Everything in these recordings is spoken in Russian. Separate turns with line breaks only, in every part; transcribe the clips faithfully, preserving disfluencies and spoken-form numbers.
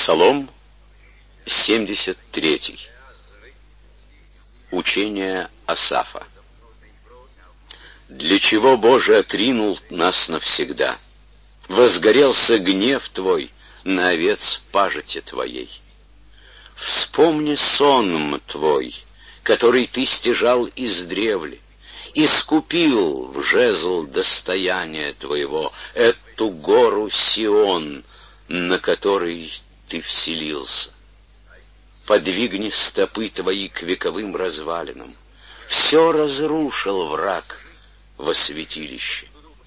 Псалом семьдесят третий. Учение Асафа. Для чего, Боже, отринул нас навсегда? Возгорелся гнев Твой на овец пажити Твоей. Вспомни сонм Твой, который Ты стяжал издревле, искупил в жезл достояния Твоего эту гору Сион, на которой Ты вселился. Подвигни стопы Твои к вековым развалинам. Все разрушил враг во святилище.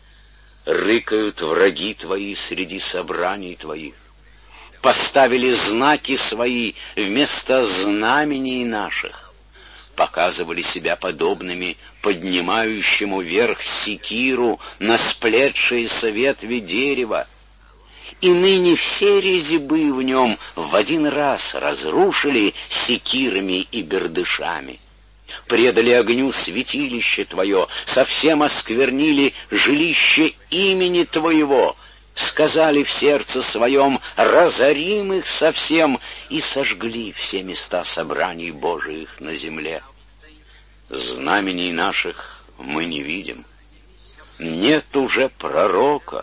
Рыкают враги Твои среди собраний Твоих. Поставили знаки свои вместо знамений наших. Показывали себя подобными поднимающему вверх секиру на сплетшиеся ветви дерева. И ныне все резьбы в нем в один раз разрушили секирами и бердышами. Предали огню святилище Твое, совсем осквернили жилище имени Твоего, сказали в сердце своем: разорим их совсем, и сожгли все места собраний Божиих на земле. Знамений наших мы не видим, нет уже пророка,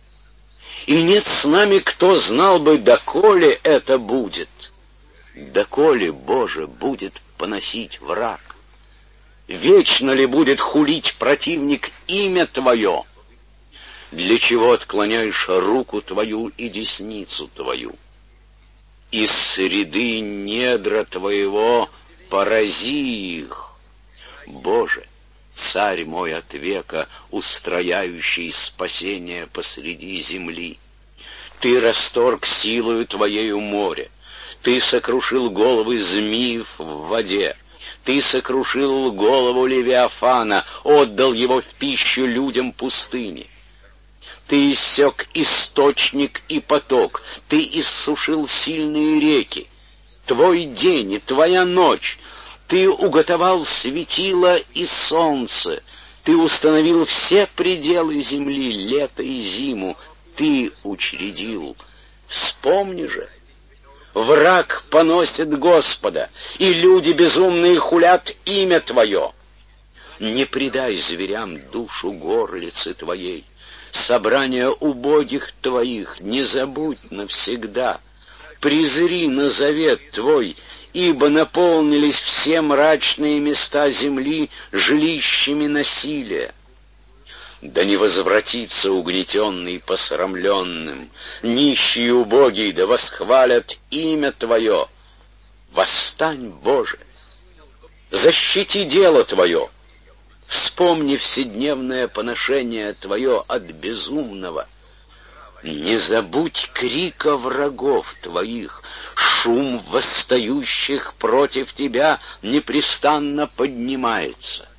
и нет с нами, кто знал бы, доколе это будет. Доколе, Боже, будет поносить враг? Вечно ли будет хулить противник имя Твое? Для чего отклоняешь руку Твою и десницу Твою? Из среды недра Твоего порази их. Боже, Царь мой от века, устрояющий спасение посреди земли. Ты расторг силою Твоею море, Ты сокрушил головы змеев в воде, Ты сокрушил голову Левиафана, отдал его в пищу людям пустыни. Ты иссек источник и поток, Ты иссушил сильные реки. Твой день и Твоя ночь, Ты уготовал светило и солнце, Ты установил все пределы земли, лето и зиму, Ты учредил. Вспомни же, враг поносит Господа, и люди безумные хулят имя Твое. Не предай зверям душу горлицы Твоей, собрание убогих Твоих не забудь навсегда. Презри на завет Твой, ибо наполнились все мрачные места земли жилищами насилия. Да не возвратится угнетенный посрамленным, нищий и убогий да восхвалят имя Твое. Восстань, Боже, защити дело Твое, вспомни вседневное поношение Твое от безумного. Не забудь крика врагов Твоих, шум восстающих против Тебя непрестанно поднимается.